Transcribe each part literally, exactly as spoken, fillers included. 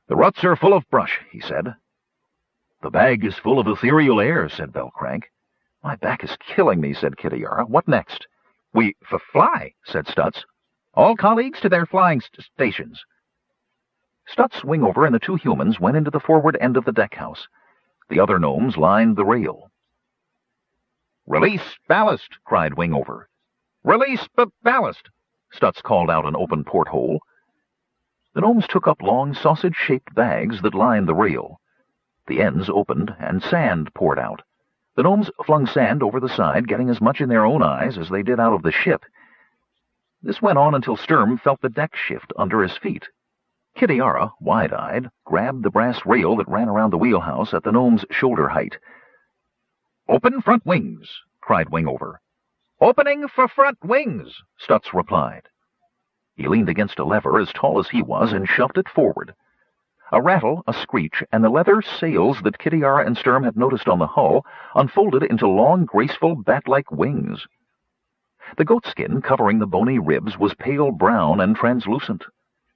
"The ruts are full of brush," he said. "The bag is full of ethereal air," said Belcrank. "My back is killing me," said Kittyara. "What next?" "We f fly," said Stutz. "All colleagues to their flying st stations." Stutz, Wingover, and the two humans went into the forward end of the deckhouse. The other gnomes lined the rail. "Release ballast!" cried Wingover. "Release b ballast!" Stutz called out an open porthole. The gnomes took up long, sausage-shaped bags that lined the rail. The ends opened, and sand poured out. The gnomes flung sand over the side, getting as much in their own eyes as they did out of the ship. This went on until Sturm felt the deck shift under his feet. Kittyara, wide-eyed, grabbed the brass rail that ran around the wheelhouse at the gnome's shoulder height. "Open front wings!" cried Wingover. "Opening for front wings!" Stutz replied. He leaned against a lever as tall as he was and shoved it forward. A rattle, a screech, and the leather sails that Kittyara and Sturm had noticed on the hull unfolded into long, graceful, bat-like wings. The goatskin covering the bony ribs was pale brown and translucent.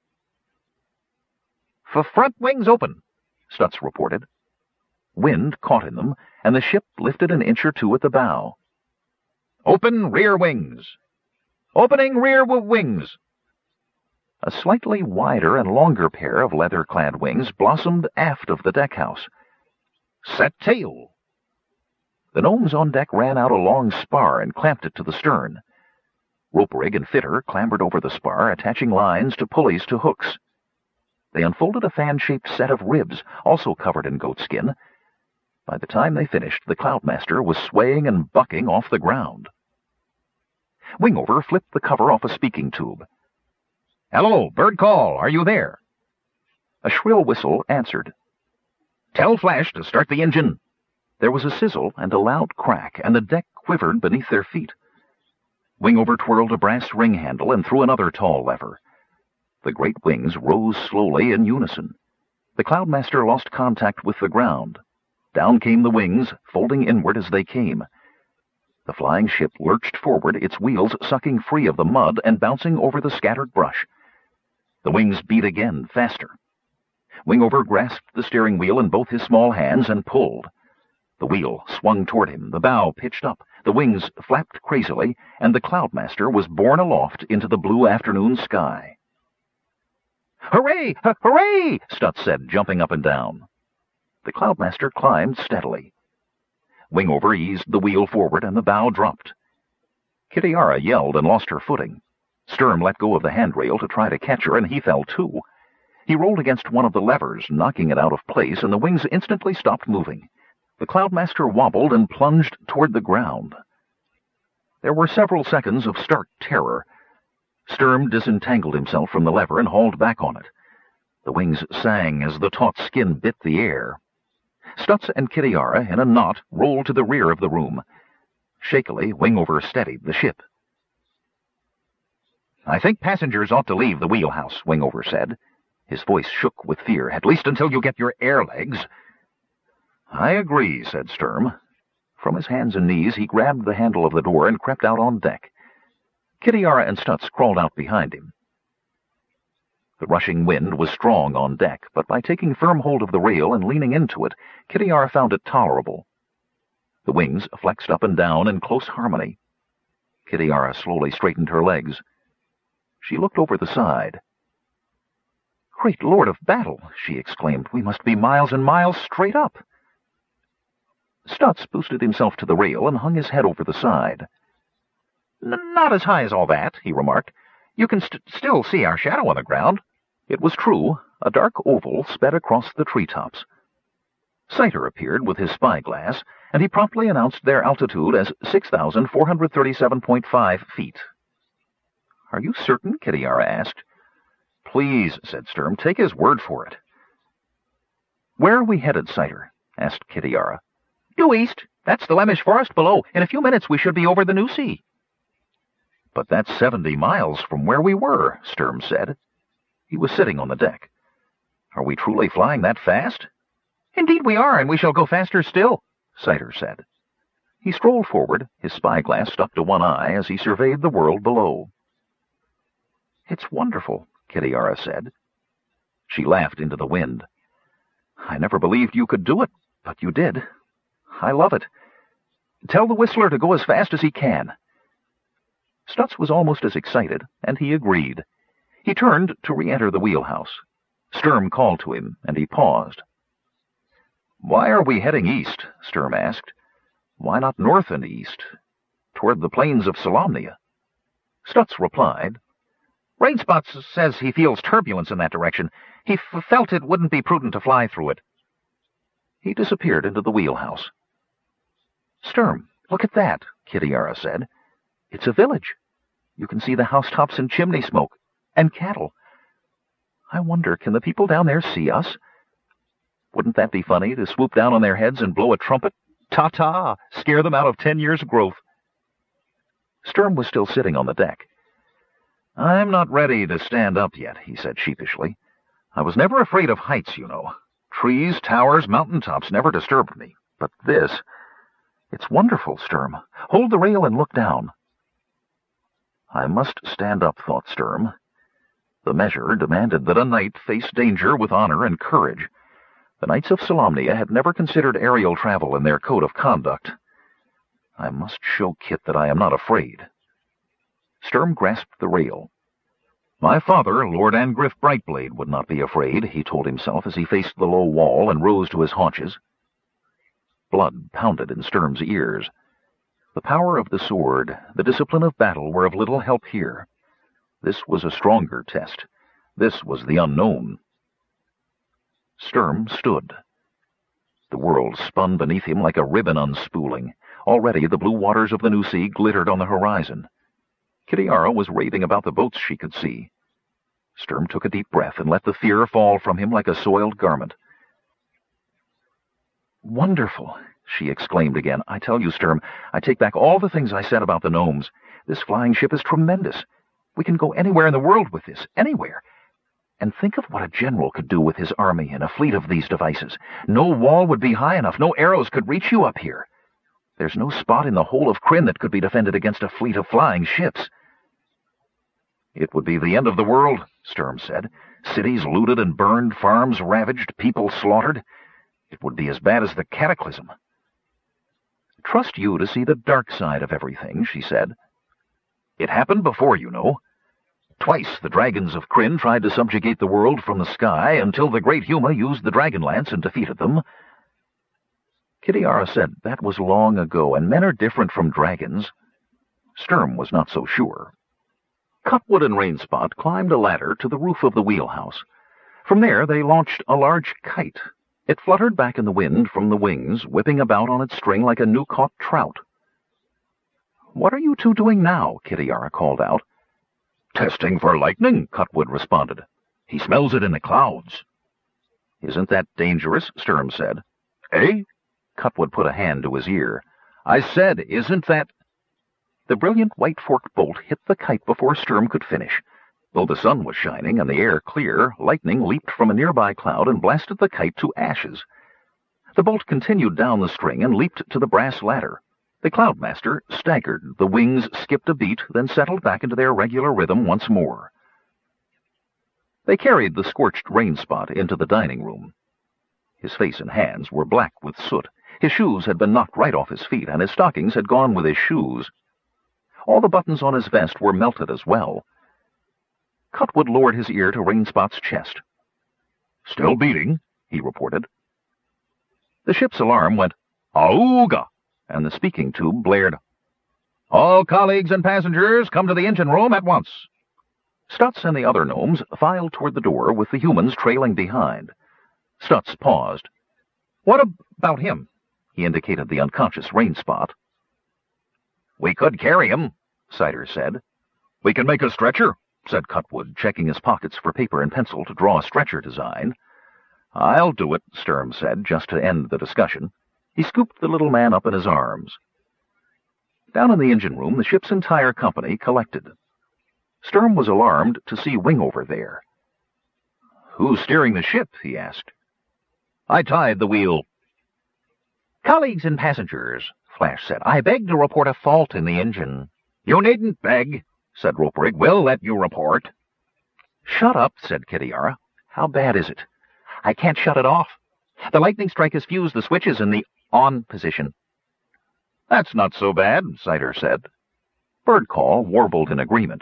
"For front wings open," Stutz reported. Wind caught in them, and the ship lifted an inch or two at the bow. "Open rear wings!" "Opening rear wings!" A slightly wider and longer pair of leather-clad wings blossomed aft of the deckhouse. "Set tail!" The gnomes on deck ran out a long spar and clamped it to the stern. Roperig and Fitter clambered over the spar, attaching lines to pulleys to hooks. They unfolded a fan-shaped set of ribs, also covered in goatskin. By the time they finished, the Cloudmaster was swaying and bucking off the ground. Wingover flipped the cover off a speaking tube. "Hello, bird call, are you there?" A shrill whistle answered. "Tell Flash to start the engine." There was a sizzle and a loud crack, and the deck quivered beneath their feet. Wingover twirled a brass ring handle and threw another tall lever. The great wings rose slowly in unison. The Cloudmaster lost contact with the ground. Down came the wings, folding inward as they came. The flying ship lurched forward, its wheels sucking free of the mud and bouncing over the scattered brush. The wings beat again, faster. Wingover grasped the steering wheel in both his small hands and pulled. The wheel swung toward him, the bow pitched up, the wings flapped crazily, and the Cloudmaster was borne aloft into the blue afternoon sky. "Hooray! Hooray!" Stutz said, jumping up and down. The Cloudmaster climbed steadily. Wingover eased the wheel forward, and the bow dropped. Kittyara yelled and lost her footing. Sturm let go of the handrail to try to catch her, and he fell too. He rolled against one of the levers, knocking it out of place, and the wings instantly stopped moving. The Cloudmaster wobbled and plunged toward the ground. There were several seconds of stark terror. Sturm disentangled himself from the lever and hauled back on it. The wings sang as the taut skin bit the air. Stutz and Kittyara, in a knot, rolled to the rear of the room. Shakily, Wingover steadied the ship. "I think passengers ought to leave the wheelhouse," Wingover said. His voice shook with fear. "At least until you get your air legs." "I agree," said Sturm. From his hands and knees, he grabbed the handle of the door and crept out on deck. Kittyara and Stutz crawled out behind him. The rushing wind was strong on deck, but by taking firm hold of the rail and leaning into it, Kittyara found it tolerable. The wings flexed up and down in close harmony. Kittyara slowly straightened her legs. She looked over the side. "Great Lord of Battle!" she exclaimed. "We must be miles and miles straight up." Stutz boosted himself to the rail and hung his head over the side. N "Not as high as all that," he remarked. "You can st still see our shadow on the ground." It was true. A dark oval sped across the treetops. Saiter appeared with his spyglass, and he promptly announced their altitude as six thousand four hundred thirty-seven point five feet. "Are you certain?" Kittyara asked. "Please," said Sturm, "take his word for it." "Where are we headed, Saiter?" asked Kittyara. "Due east. That's the Lemish forest below. In a few minutes we should be over the New Sea." "But that's seventy miles from where we were," Sturm said. He was sitting on the deck. "Are we truly flying that fast?" "Indeed we are, and we shall go faster still," Saiter said. He strolled forward, his spyglass stuck to one eye as he surveyed the world below. "It's wonderful," Kittyara said. She laughed into the wind. "I never believed you could do it, but you did. I love it. Tell the Whistler to go as fast as he can." Stutz was almost as excited, and he agreed. He turned to re-enter the wheelhouse. Sturm called to him, and he paused. "Why are we heading east?" Sturm asked. "Why not north and east, toward the plains of Solamnia?" Stutz replied, "Rainspot says he feels turbulence in that direction. He f felt it wouldn't be prudent to fly through it." He disappeared into the wheelhouse. "Sturm, look at that," Kitiara said. "It's a village. You can see the housetops and chimney smoke, and cattle. I wonder, can the people down there see us? Wouldn't that be funny, to swoop down on their heads and blow a trumpet? Ta-ta! Scare them out of ten years' growth." Sturm was still sitting on the deck. "I'm not ready to stand up yet," he said sheepishly. "I was never afraid of heights, you know. Trees, towers, mountaintops never disturbed me. But this... It's wonderful, Sturm. Hold the rail and look down." I must stand up, thought Sturm. The measure demanded that a knight face danger with honor and courage. The Knights of Solamnia had never considered aerial travel in their code of conduct. I must show Kit that I am not afraid. Sturm grasped the rail. My father, Lord Angriff Brightblade, would not be afraid, he told himself as he faced the low wall and rose to his haunches. Blood pounded in Sturm's ears. The power of the sword, the discipline of battle were of little help here. This was a stronger test. This was the unknown. Sturm stood. The world spun beneath him like a ribbon unspooling. Already the blue waters of the new sea glittered on the horizon. Kitiara was raving about the boats she could see. Sturm took a deep breath and let the fear fall from him like a soiled garment. "Wonderful!" she exclaimed again. "I tell you, Sturm, I take back all the things I said about the gnomes. This flying ship is tremendous. We can go anywhere in the world with this, anywhere. And think of what a general could do with his army and a fleet of these devices. No wall would be high enough, no arrows could reach you up here. There's no spot in the whole of Krynn that could be defended against a fleet of flying ships." "It would be the end of the world," Sturm said. "Cities looted and burned, farms ravaged, people slaughtered. It would be as bad as the Cataclysm." "Trust you to see the dark side of everything," she said. "It happened before, you know. Twice the dragons of Krynn tried to subjugate the world from the sky until the great Huma used the Dragonlance and defeated them." Kitiara said that was long ago, and men are different from dragons. Sturm was not so sure. Cutwood and Rainspot climbed a ladder to the roof of the wheelhouse. From there they launched a large kite. It fluttered back in the wind from the wings, whipping about on its string like a new-caught trout. "What are you two doing now?" Kitiara called out. "Testing for lightning," Cutwood responded. "He smells it in the clouds." "Isn't that dangerous?" Sturm said. "Eh?" Cutwood put a hand to his ear. "I said, isn't that—" The brilliant white-forked bolt hit the kite before Sturm could finish. Though the sun was shining and the air clear, lightning leaped from a nearby cloud and blasted the kite to ashes. The bolt continued down the string and leaped to the brass ladder. The Cloudmaster staggered, the wings skipped a beat, then settled back into their regular rhythm once more. They carried the scorched Rainspot into the dining room. His face and hands were black with soot. His shoes had been knocked right off his feet, and his stockings had gone with his shoes. All the buttons on his vest were melted as well. Cutwood lowered his ear to Rainspot's chest. "Still beating," he reported. The ship's alarm went, "Auga!" and the speaking tube blared, "All colleagues and passengers, come to the engine room at once." Stutz and the other gnomes filed toward the door, with the humans trailing behind. Stutz paused. "What about him?" He indicated the unconscious Rainspot. "We could carry him," Cider said. "We can make a stretcher," said Cutwood, checking his pockets for paper and pencil to draw a stretcher design. "I'll do it," Sturm said, just to end the discussion. He scooped the little man up in his arms. Down in the engine room, the ship's entire company collected. Sturm was alarmed to see Wingover there. "Who's steering the ship?" he asked. "I tied the wheel." "Colleagues and passengers," Flash said, "I beg to report a fault in the engine." "You needn't beg," said Roperig. "We'll let you report." "Shut up," said Kitiara. How bad is it? I can't shut it off. The lightning strike has fused the switches in the on position. That's not so bad, Cider said. Birdcall warbled in agreement.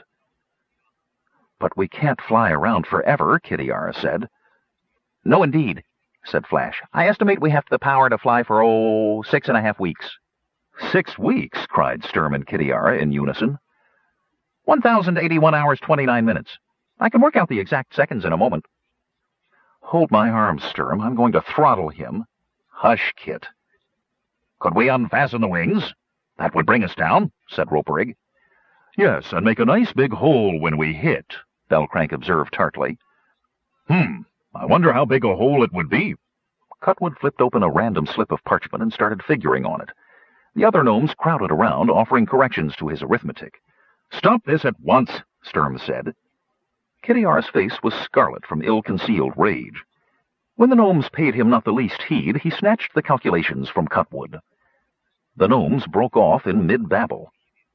But we can't fly around forever, Kitiara said. No, indeed, said Flash. I estimate we have the power to fly for, oh, six and a half weeks. Six weeks, cried Sturm and Kitiara in unison. One thousand eighty-one hours, twenty-nine minutes. I can work out the exact seconds in a moment. Hold my arms, Sturm. I'm going to throttle him. Hush, Kit. Could we unfasten the wings? That would bring us down, said Roperig. Yes, and make a nice big hole when we hit, Bellcrank observed tartly. Hmm, I wonder how big a hole it would be. Cutwood flipped open a random slip of parchment and started figuring on it. The other gnomes crowded around, offering corrections to his arithmetic. Stop this at once, Sturm said. Kitiara's face was scarlet from ill-concealed rage. When the gnomes paid him not the least heed, he snatched the calculations from Cutwood. The gnomes broke off in mid-babble.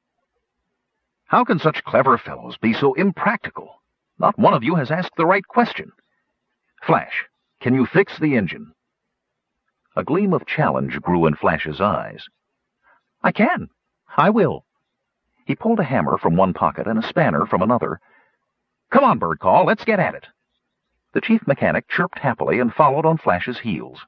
How can such clever fellows be so impractical? Not one of you has asked the right question. Flash, can you fix the engine? A gleam of challenge grew in Flash's eyes. I can. I will. He pulled a hammer from one pocket and a spanner from another. Come on, Birdcall, let's get at it. The chief mechanic chirped happily and followed on Flash's heels.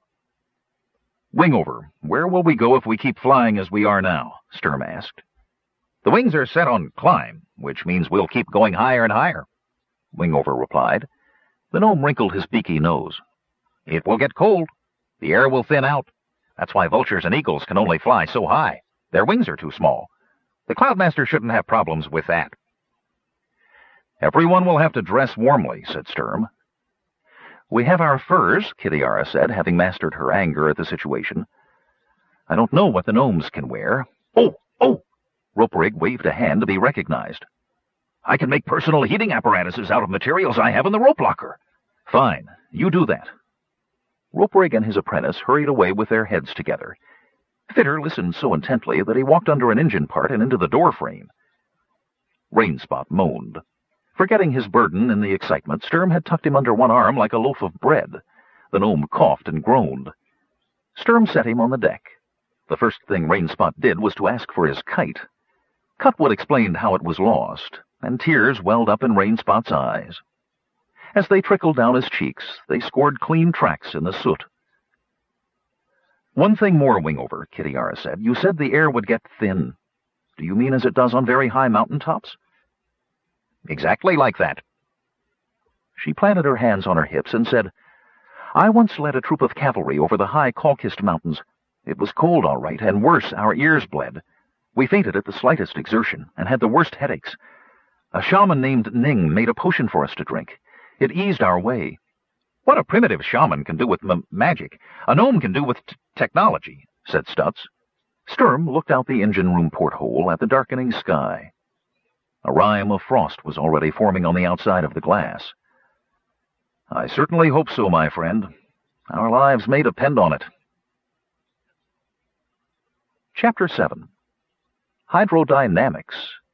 Wingover, where will we go if we keep flying as we are now? Sturm asked. The wings are set on climb, which means we'll keep going higher and higher, Wingover replied. The gnome wrinkled his beaky nose. It will get cold. The air will thin out. That's why vultures and eagles can only fly so high. Their wings are too small. The Cloudmaster shouldn't have problems with that. Everyone will have to dress warmly, said Sturm. We have our furs, Kitiara said, having mastered her anger at the situation. I don't know what the gnomes can wear. Oh, oh! Roperig waved a hand to be recognized. I can make personal heating apparatuses out of materials I have in the rope locker. Fine, you do that. Roperig and his apprentice hurried away with their heads together. Fitter listened so intently that he walked under an engine part and into the door frame. Rainspot moaned. Forgetting his burden in the excitement, Sturm had tucked him under one arm like a loaf of bread. The gnome coughed and groaned. Sturm set him on the deck. The first thing Rainspot did was to ask for his kite. Cutwood explained how it was lost, and tears welled up in Rainspot's eyes. As they trickled down his cheeks, they scored clean tracks in the soot. One thing more, Wingover, Kitiara said. You said the air would get thin. Do you mean as it does on very high mountain tops? Exactly like that. She planted her hands on her hips and said, I once led a troop of cavalry over the high Kalkist mountains. It was cold, all right, and worse, our ears bled. We fainted at the slightest exertion, and had the worst headaches. A shaman named Ning made a potion for us to drink. It eased our way. What a primitive shaman can do with m magic, a gnome can do with t technology, said Stutz. Sturm looked out the engine room porthole at the darkening sky. A rime of frost was already forming on the outside of the glass. I certainly hope so, my friend. Our lives may depend on it. Chapter seven. Hydrodynamics.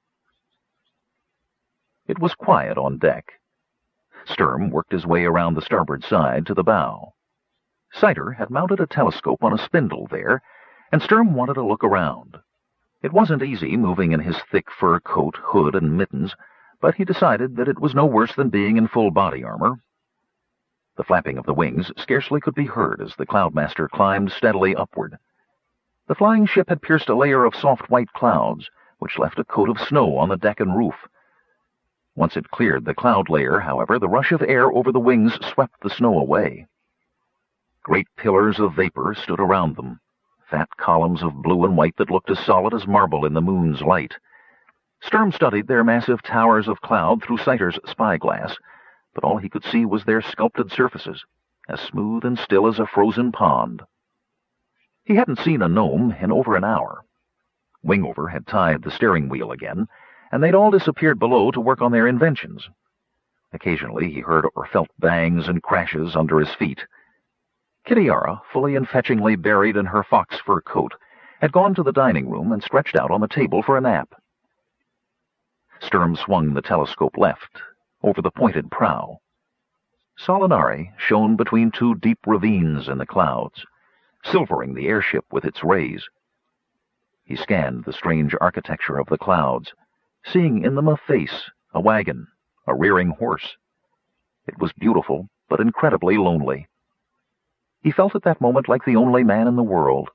It was quiet on deck. Sturm worked his way around the starboard side to the bow. Cider had mounted a telescope on a spindle there, and Sturm wanted to look around. It wasn't easy moving in his thick fur coat, hood, and mittens, but he decided that it was no worse than being in full body armor. The flapping of the wings scarcely could be heard as the Cloudmaster climbed steadily upward. The flying ship had pierced a layer of soft white clouds, which left a coat of snow on the deck and roof. Once it cleared the cloud layer, however, the rush of air over the wings swept the snow away. Great pillars of vapor stood around them, fat columns of blue and white that looked as solid as marble in the moon's light. Sturm studied their massive towers of cloud through Cider's spyglass, but all he could see was their sculpted surfaces, as smooth and still as a frozen pond. He hadn't seen a gnome in over an hour. Wingover had tied the steering wheel again, and they'd all disappeared below to work on their inventions. Occasionally he heard or felt bangs and crashes under his feet. Kitiara, fully and fetchingly buried in her fox fur coat, had gone to the dining room and stretched out on the table for a nap. Sturm swung the telescope left, over the pointed prow. Solinari shone between two deep ravines in the clouds, silvering the airship with its rays. He scanned the strange architecture of the clouds, seeing in them a face, a wagon, a rearing horse. It was beautiful, but incredibly lonely. He felt at that moment like the only man in the world.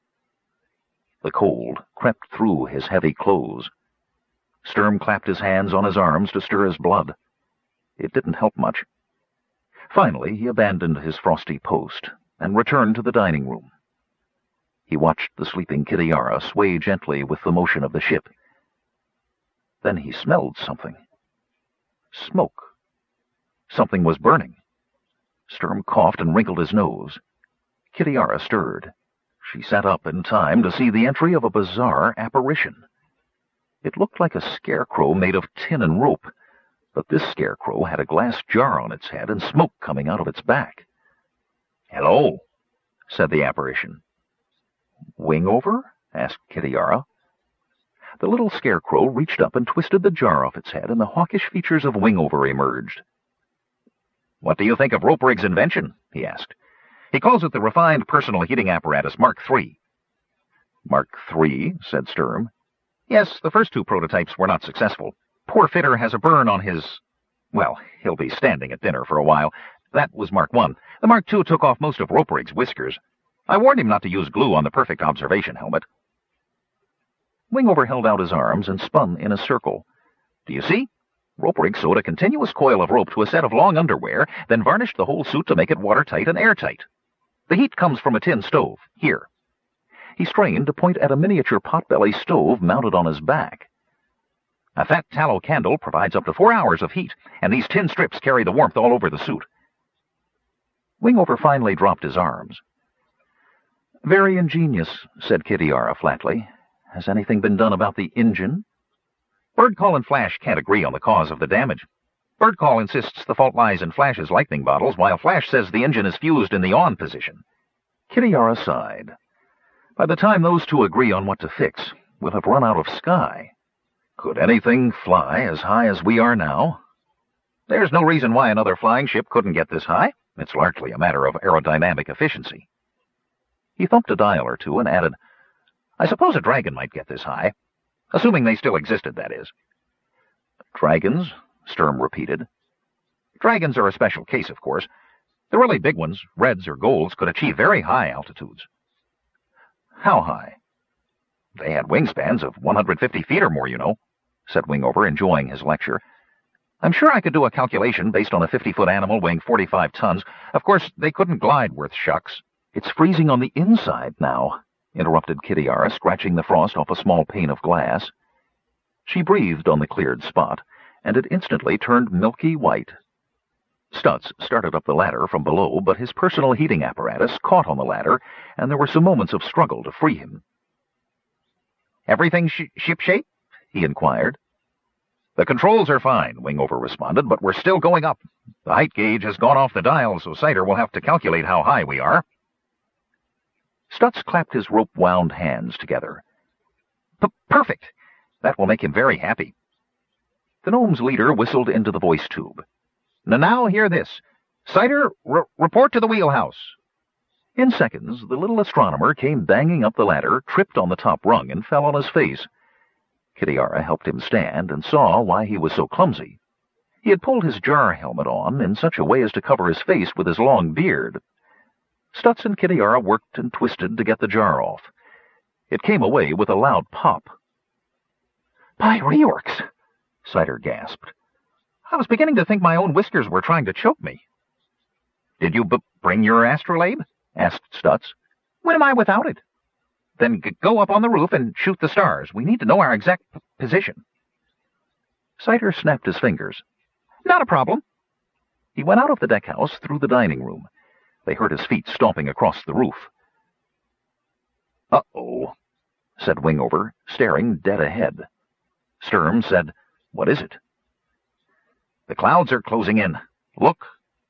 The cold crept through his heavy clothes. Sturm clapped his hands on his arms to stir his blood. It didn't help much. Finally, he abandoned his frosty post and returned to the dining room. He watched the sleeping Kitiara sway gently with the motion of the ship. Then he smelled something. Smoke. Something was burning. Sturm coughed and wrinkled his nose. Kitiara stirred. She sat up in time to see the entry of a bizarre apparition. It looked like a scarecrow made of tin and rope, but this scarecrow had a glass jar on its head and smoke coming out of its back. "Hello," said the apparition. "Wingover?" asked Kitiara. The little scarecrow reached up and twisted the jar off its head, and the hawkish features of Wingover emerged. "What do you think of Roperig's invention?" he asked. "He calls it the Refined Personal Heating Apparatus Mark three. "Mark three, said Sturm. "Yes, the first two prototypes were not successful. Poor Fitter has a burn on his... Well, he'll be standing at dinner for a while. That was Mark one. The Mark two took off most of Roperig's whiskers. I warned him not to use glue on the perfect observation helmet." Wingover held out his arms and spun in a circle. "Do you see? Roperig sewed a continuous coil of rope to a set of long underwear, then varnished the whole suit to make it watertight and airtight. The heat comes from a tin stove, here." He strained to point at a miniature potbelly stove mounted on his back. "A fat tallow candle provides up to four hours of heat, and these tin strips carry the warmth all over the suit." Wingover finally dropped his arms. "Very ingenious," said Kitiara flatly. "Has anything been done about the engine?" "Birdcall and Flash can't agree on the cause of the damage. Birdcall insists the fault lies in Flash's lightning bottles, while Flash says the engine is fused in the on position." Kitiara sighed. "By the time those two agree on what to fix, we'll have run out of sky. Could anything fly as high as we are now?" "There's no reason why another flying ship couldn't get this high. It's largely a matter of aerodynamic efficiency." He thumped a dial or two and added, "I suppose a dragon might get this high. Assuming they still existed, that is." "Dragons?" Sturm repeated. "Dragons are a special case, of course. The really big ones, reds or golds, could achieve very high altitudes." "How high?" "They had wingspans of one hundred fifty feet or more, you know," said Wingover, enjoying his lecture. "I'm sure I could do a calculation based on a fifty-foot animal weighing forty-five tons. Of course, they couldn't glide worth shucks." "It's freezing on the inside now," interrupted Kitiara, scratching the frost off a small pane of glass. She breathed on the cleared spot, and it instantly turned milky white. Stutz started up the ladder from below, but his personal heating apparatus caught on the ladder, and there were some moments of struggle to free him. "Everything sh ship-shape?" he inquired. "The controls are fine," Wingover responded, "but we're still going up. The height gauge has gone off the dial, so Sider will have to calculate how high we are." Stutz clapped his rope-wound hands together. P Perfect! That will make him very happy." The gnome's leader whistled into the voice tube. "N now hear this. Sider, r report to the wheelhouse." In seconds, the little astronomer came banging up the ladder, tripped on the top rung, and fell on his face. Kitiara helped him stand and saw why he was so clumsy. He had pulled his jar helmet on in such a way as to cover his face with his long beard. Stutz and Kitiara worked and twisted to get the jar off. It came away with a loud pop. "By reorks!" Sider gasped. "I was beginning to think my own whiskers were trying to choke me." "Did you b bring your astrolabe?" asked Stutz. "When am I without it?" "Then g go up on the roof and shoot the stars. We need to know our exact p position." Sider snapped his fingers. "Not a problem." He went out of the deckhouse through the dining room. They heard his feet stomping across the roof. "Uh-oh," said Wingover, staring dead ahead. Sturm said, "What is it?" "The clouds are closing in. Look."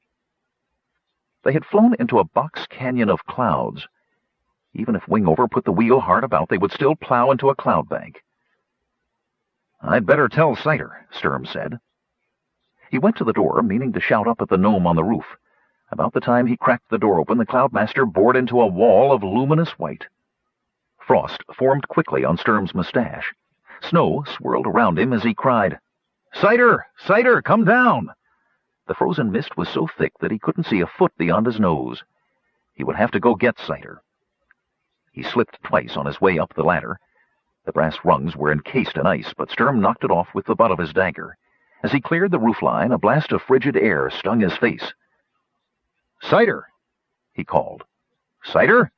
They had flown into a box canyon of clouds. Even if Wingover put the wheel hard about, they would still plow into a cloud bank. "I'd better tell Sider," Sturm said. He went to the door, meaning to shout up at the gnome on the roof. About the time he cracked the door open, the Cloudmaster bored into a wall of luminous white. Frost formed quickly on Sturm's mustache. Snow swirled around him as he cried, "Cider! Cider! Come down!" The frozen mist was so thick that he couldn't see a foot beyond his nose. He would have to go get Cider. He slipped twice on his way up the ladder. The brass rungs were encased in ice, but Sturm knocked it off with the butt of his dagger. As he cleared the roofline, a blast of frigid air stung his face. "Cider!" he called. "Cider?"